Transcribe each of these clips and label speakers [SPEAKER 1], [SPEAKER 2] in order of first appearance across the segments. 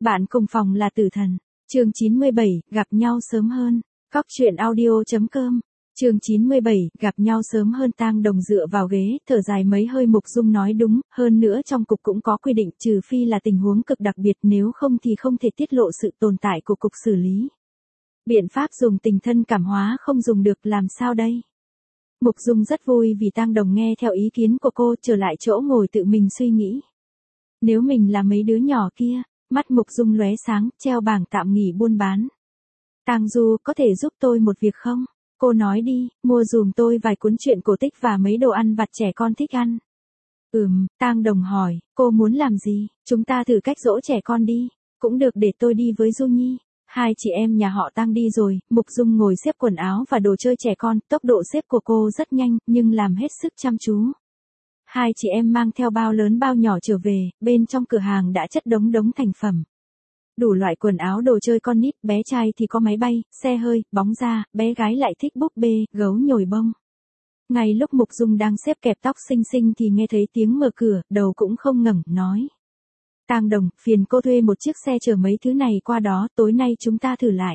[SPEAKER 1] Bạn cùng phòng là tử thần. Chương 97, gặp nhau sớm hơn. Cóc truyện audio.com. Chương 97, gặp nhau sớm hơn. Tang Đồng dựa vào ghế, thở dài mấy hơi. Mục Dung nói đúng, hơn nữa trong cục cũng có quy định, trừ phi là tình huống cực đặc biệt, nếu không thì không thể tiết lộ sự tồn tại của cục xử lý. Biện pháp dùng tình thân cảm hóa không dùng được, làm sao đây? Mục Dung rất vui vì Tang Đồng nghe theo ý kiến của cô, trở lại chỗ ngồi tự mình suy nghĩ. Nếu mình là mấy đứa nhỏ kia. Mắt Mục Dung lóe sáng, treo bảng tạm nghỉ buôn bán. Tang Du, có thể giúp tôi một việc không? Cô nói đi, mua dùm tôi vài cuốn truyện cổ tích và mấy đồ ăn vặt trẻ con thích ăn. Tang Đồng hỏi, cô muốn làm gì? Chúng ta thử cách dỗ trẻ con đi. Cũng được, để tôi đi với Du Nhi. Hai chị em nhà họ Tang đi rồi. Mục Dung ngồi xếp quần áo và đồ chơi trẻ con, tốc độ xếp của cô rất nhanh, nhưng làm hết sức chăm chú. Hai chị em mang theo bao lớn bao nhỏ trở về, bên trong cửa hàng đã chất đống thành phẩm. Đủ loại quần áo đồ chơi con nít, bé trai thì có máy bay, xe hơi, bóng da, bé gái lại thích búp bê, gấu nhồi bông. Ngay lúc Mục Dung đang xếp kẹp tóc xinh xinh thì nghe thấy tiếng mở cửa, đầu cũng không ngẩng, nói. Tang Đồng, phiền cô thuê một chiếc xe chở mấy thứ này qua đó, tối nay chúng ta thử lại.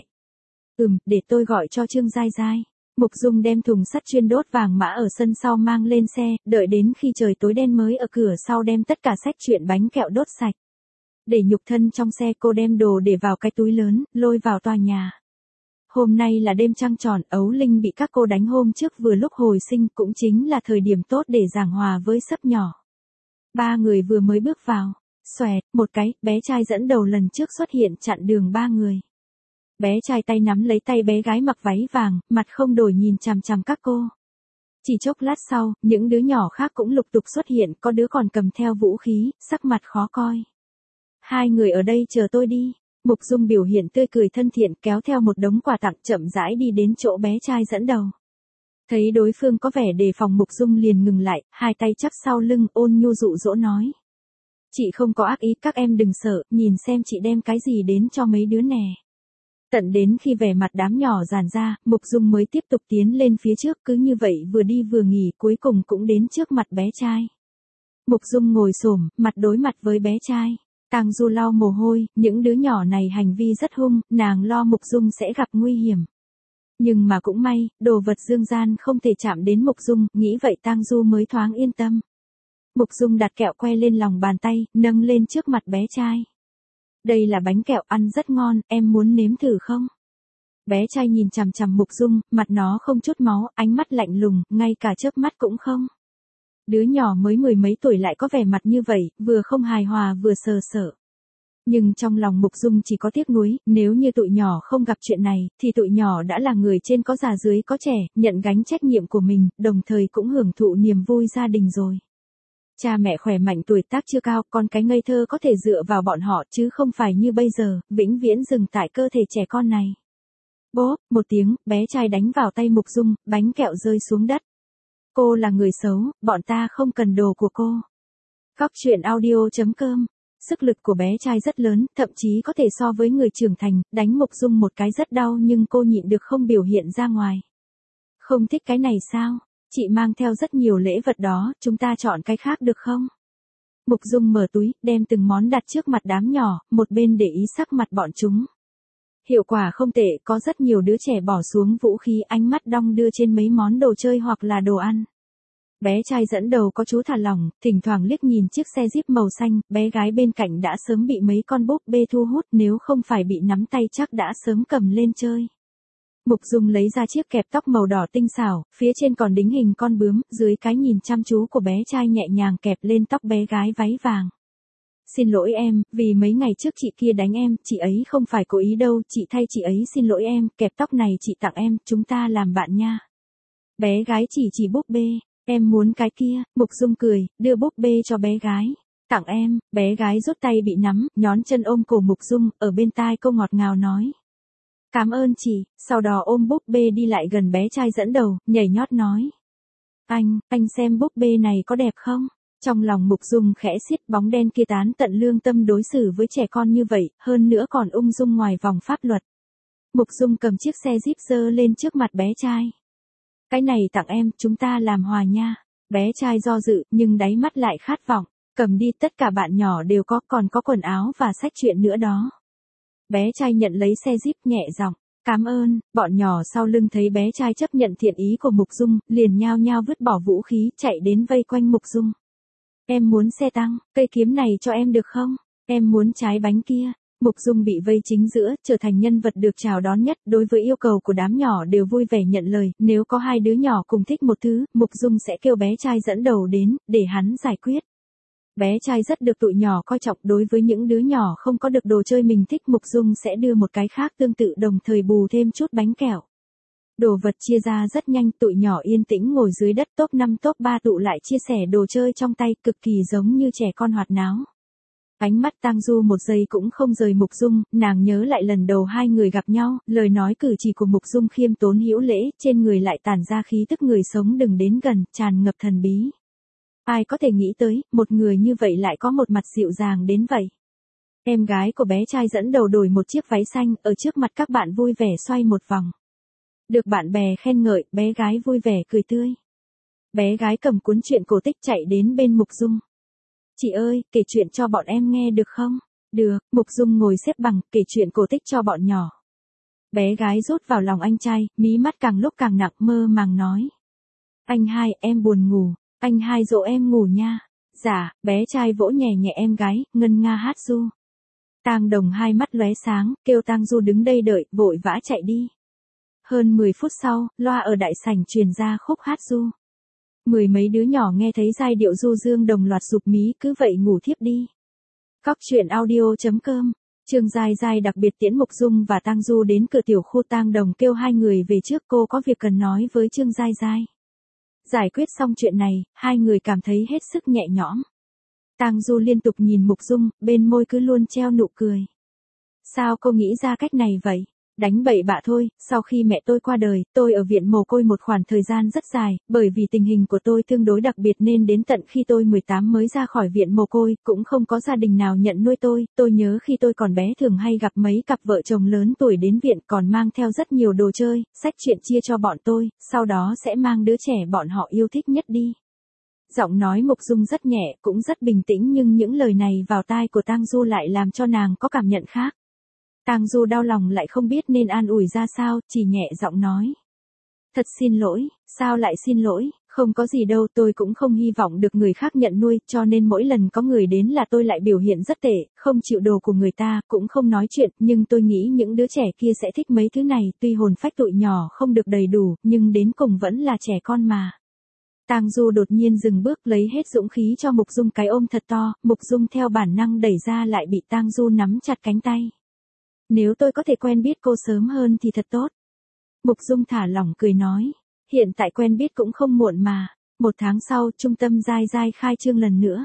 [SPEAKER 1] Để tôi gọi cho Trương Giai Giai. Mục Dung đem thùng sắt chuyên đốt vàng mã ở sân sau mang lên xe, đợi đến khi trời tối đen mới ở cửa sau đem tất cả sách truyện bánh kẹo đốt sạch. Để nhục thân trong xe, cô đem đồ để vào cái túi lớn, lôi vào tòa nhà. Hôm nay là đêm trăng tròn, Ấu Linh bị các cô đánh hôm trước vừa lúc hồi sinh, cũng chính là thời điểm tốt để giảng hòa với sấp nhỏ. Ba người vừa mới bước vào, xoẹt, một cái, bé trai dẫn đầu lần trước xuất hiện chặn đường ba người. Bé trai tay nắm lấy tay bé gái mặc váy vàng, mặt không đổi nhìn chằm chằm các cô. Chỉ chốc lát sau, những đứa nhỏ khác cũng lục tục xuất hiện, có đứa còn cầm theo vũ khí, sắc mặt khó coi. Hai người ở đây chờ tôi đi. Mục Dung biểu hiện tươi cười thân thiện, kéo theo một đống quà tặng chậm rãi đi đến chỗ bé trai dẫn đầu. Thấy đối phương có vẻ đề phòng, Mục Dung liền ngừng lại, hai tay chắp sau lưng, ôn nhu dụ dỗ nói. Chị không có ác ý, các em đừng sợ, nhìn xem chị đem cái gì đến cho mấy đứa nè. Tận đến khi vẻ mặt đám nhỏ giàn ra, Mục Dung mới tiếp tục tiến lên phía trước, cứ như vậy vừa đi vừa nghỉ, cuối cùng cũng đến trước mặt bé trai. Mục Dung ngồi xổm, mặt đối mặt với bé trai. Tang Du lau mồ hôi, những đứa nhỏ này hành vi rất hung, nàng lo Mục Dung sẽ gặp nguy hiểm. Nhưng mà cũng may, đồ vật dương gian không thể chạm đến Mục Dung, nghĩ vậy Tang Du mới thoáng yên tâm. Mục Dung đặt kẹo que lên lòng bàn tay, nâng lên trước mặt bé trai. Đây là bánh kẹo ăn rất ngon, em muốn nếm thử không? Bé trai nhìn chằm chằm Mục Dung, mặt nó không chút máu, ánh mắt lạnh lùng, ngay cả chớp mắt cũng không. Đứa nhỏ mới mười mấy tuổi lại có vẻ mặt như vậy, vừa không hài hòa vừa sờ sợ. Nhưng trong lòng Mục Dung chỉ có tiếc nuối, nếu như tụi nhỏ không gặp chuyện này, thì tụi nhỏ đã là người trên có già dưới có trẻ, nhận gánh trách nhiệm của mình, đồng thời cũng hưởng thụ niềm vui gia đình rồi. Cha mẹ khỏe mạnh tuổi tác chưa cao, con cái ngây thơ có thể dựa vào bọn họ chứ không phải như bây giờ, vĩnh viễn dừng tại cơ thể trẻ con này. Bốp, một tiếng, bé trai đánh vào tay Mục Dung, bánh kẹo rơi xuống đất. Cô là người xấu, bọn ta không cần đồ của cô. Cóc truyện audio.com. Sức lực của bé trai rất lớn, thậm chí có thể so với người trưởng thành, đánh Mục Dung một cái rất đau nhưng cô nhịn được không biểu hiện ra ngoài. Không thích cái này sao? Chị mang theo rất nhiều lễ vật đó, chúng ta chọn cái khác được không? Mục Dung mở túi, đem từng món đặt trước mặt đám nhỏ, một bên để ý sắc mặt bọn chúng. Hiệu quả không tệ, có rất nhiều đứa trẻ bỏ xuống vũ khí, ánh mắt đong đưa trên mấy món đồ chơi hoặc là đồ ăn. Bé trai dẫn đầu có chú thả lỏng, thỉnh thoảng liếc nhìn chiếc xe Jeep màu xanh, bé gái bên cạnh đã sớm bị mấy con búp bê thu hút, nếu không phải bị nắm tay chắc đã sớm cầm lên chơi. Mục Dung lấy ra chiếc kẹp tóc màu đỏ tinh xảo, phía trên còn đính hình con bướm, dưới cái nhìn chăm chú của bé trai nhẹ nhàng kẹp lên tóc bé gái váy vàng. Xin lỗi em, vì mấy ngày trước chị kia đánh em, chị ấy không phải cố ý đâu, chị thay chị ấy xin lỗi em, kẹp tóc này chị tặng em, chúng ta làm bạn nha. Bé gái chỉ búp bê, em muốn cái kia, Mục Dung cười, đưa búp bê cho bé gái. Tặng em, bé gái rút tay bị nắm, nhón chân ôm cổ Mục Dung, ở bên tai cô ngọt ngào nói. Cảm ơn chị, sau đó ôm búp bê đi lại gần bé trai dẫn đầu, nhảy nhót nói. Anh xem búp bê này có đẹp không? Trong lòng Mục Dung khẽ xiết, bóng đen kia tán tận lương tâm đối xử với trẻ con như vậy, hơn nữa còn ung dung ngoài vòng pháp luật. Mục Dung cầm chiếc xe Jeep giơ lên trước mặt bé trai. Cái này tặng em, chúng ta làm hòa nha. Bé trai do dự, nhưng đáy mắt lại khát vọng. Cầm đi, tất cả bạn nhỏ đều có, còn có quần áo và sách truyện nữa đó. Bé trai nhận lấy xe Jeep nhẹ giọng, cảm ơn. Bọn nhỏ sau lưng thấy bé trai chấp nhận thiện ý của Mục Dung, liền nhao nhao vứt bỏ vũ khí, chạy đến vây quanh Mục Dung. Em muốn xe tăng, cây kiếm này cho em được không? Em muốn trái bánh kia. Mục Dung bị vây chính giữa, trở thành nhân vật được chào đón nhất, đối với yêu cầu của đám nhỏ đều vui vẻ nhận lời, nếu có hai đứa nhỏ cùng thích một thứ, Mục Dung sẽ kêu bé trai dẫn đầu đến, để hắn giải quyết. Bé trai rất được tụi nhỏ coi trọng, đối với những đứa nhỏ không có được đồ chơi mình thích, Mục Dung sẽ đưa một cái khác tương tự đồng thời bù thêm chút bánh kẹo. Đồ vật chia ra rất nhanh, tụi nhỏ yên tĩnh ngồi dưới đất, top 5 top 3 tụ lại chia sẻ đồ chơi trong tay, cực kỳ giống như trẻ con hoạt náo. Ánh mắt Tang Du một giây cũng không rời Mục Dung, nàng nhớ lại lần đầu hai người gặp nhau, lời nói cử chỉ của Mục Dung khiêm tốn hữu lễ, trên người lại tản ra khí tức người sống đừng đến gần, tràn ngập thần bí. Ai có thể nghĩ tới, một người như vậy lại có một mặt dịu dàng đến vậy. Em gái của bé trai dẫn đầu đổi một chiếc váy xanh, ở trước mặt các bạn vui vẻ xoay một vòng. Được bạn bè khen ngợi, bé gái vui vẻ cười tươi. Bé gái cầm cuốn truyện cổ tích chạy đến bên Mục Dung. Chị ơi, kể chuyện cho bọn em nghe được không? Được, Mục Dung ngồi xếp bằng, kể chuyện cổ tích cho bọn nhỏ. Bé gái rút vào lòng anh trai, mí mắt càng lúc càng nặng, mơ màng nói. Anh hai, em buồn ngủ, anh hai dỗ em ngủ nha. Dạ, bé trai vỗ nhẹ nhẹ em gái, ngân nga hát ru. Tang Đồng hai mắt lóe sáng, kêu Tang Du đứng đây đợi, vội vã chạy đi. Hơn 10 phút sau, loa ở đại sảnh truyền ra khúc hát ru. Mười mấy đứa nhỏ nghe thấy giai điệu du dương đồng loạt rụp mí, cứ vậy ngủ thiếp đi. Cóc truyện audio.com, Trương Giai Giai đặc biệt tiễn Mục Dung và Tang Du đến cửa tiểu khu. Tang Đồng kêu hai người về trước, cô có việc cần nói với Trương Giai Giai. Giải quyết xong chuyện này, hai người cảm thấy hết sức nhẹ nhõm. Tang Du liên tục nhìn Mục Dung, bên môi cứ luôn treo nụ cười. Sao cô nghĩ ra cách này vậy? Đánh bậy bạ thôi, sau khi mẹ tôi qua đời, tôi ở viện mồ côi một khoảng thời gian rất dài, bởi vì tình hình của tôi tương đối đặc biệt nên đến tận khi tôi 18 mới ra khỏi viện mồ côi, cũng không có gia đình nào nhận nuôi tôi nhớ khi tôi còn bé thường hay gặp mấy cặp vợ chồng lớn tuổi đến viện còn mang theo rất nhiều đồ chơi, sách truyện chia cho bọn tôi, sau đó sẽ mang đứa trẻ bọn họ yêu thích nhất đi. Giọng nói Mục Dung rất nhẹ, cũng rất bình tĩnh nhưng những lời này vào tai của Tang Du lại làm cho nàng có cảm nhận khác. Tang Du đau lòng lại không biết nên an ủi ra sao, chỉ nhẹ giọng nói. Thật xin lỗi, sao lại xin lỗi, không có gì đâu, tôi cũng không hy vọng được người khác nhận nuôi, cho nên mỗi lần có người đến là tôi lại biểu hiện rất tệ, không chịu đồ của người ta, cũng không nói chuyện, nhưng tôi nghĩ những đứa trẻ kia sẽ thích mấy thứ này, tuy hồn phách tụi nhỏ không được đầy đủ, nhưng đến cùng vẫn là trẻ con mà. Tang Du đột nhiên dừng bước lấy hết dũng khí cho Mục Dung cái ôm thật to, Mục Dung theo bản năng đẩy ra lại bị Tang Du nắm chặt cánh tay. Nếu tôi có thể quen biết cô sớm hơn thì thật tốt. Mục Dung thả lỏng cười nói. Hiện tại quen biết cũng không muộn mà. 1 tháng sau, trung tâm Giai Giai khai trương lần nữa.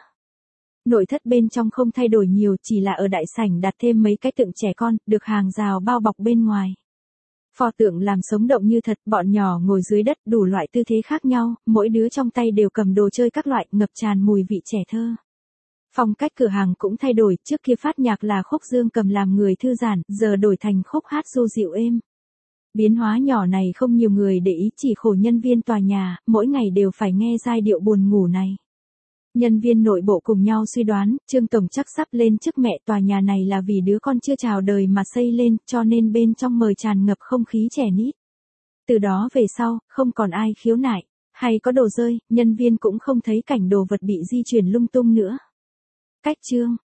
[SPEAKER 1] Nội thất bên trong không thay đổi nhiều, chỉ là ở đại sảnh đặt thêm mấy cái tượng trẻ con, được hàng rào bao bọc bên ngoài. Pho tượng làm sống động như thật, bọn nhỏ ngồi dưới đất đủ loại tư thế khác nhau, mỗi đứa trong tay đều cầm đồ chơi các loại, ngập tràn mùi vị trẻ thơ. Phong cách cửa hàng cũng thay đổi, trước kia phát nhạc là khúc dương cầm làm người thư giãn, giờ đổi thành khúc hát du dịu êm. Biến hóa nhỏ này không nhiều người để ý, chỉ khổ nhân viên tòa nhà, mỗi ngày đều phải nghe giai điệu buồn ngủ này. Nhân viên nội bộ cùng nhau suy đoán, Trương Tổng chắc sắp lên chức mẹ, tòa nhà này là vì đứa con chưa chào đời mà xây lên, cho nên bên trong mời tràn ngập không khí trẻ nít. Từ đó về sau, không còn ai khiếu nại, hay có đồ rơi, nhân viên cũng không thấy cảnh đồ vật bị di chuyển lung tung nữa. Cách chương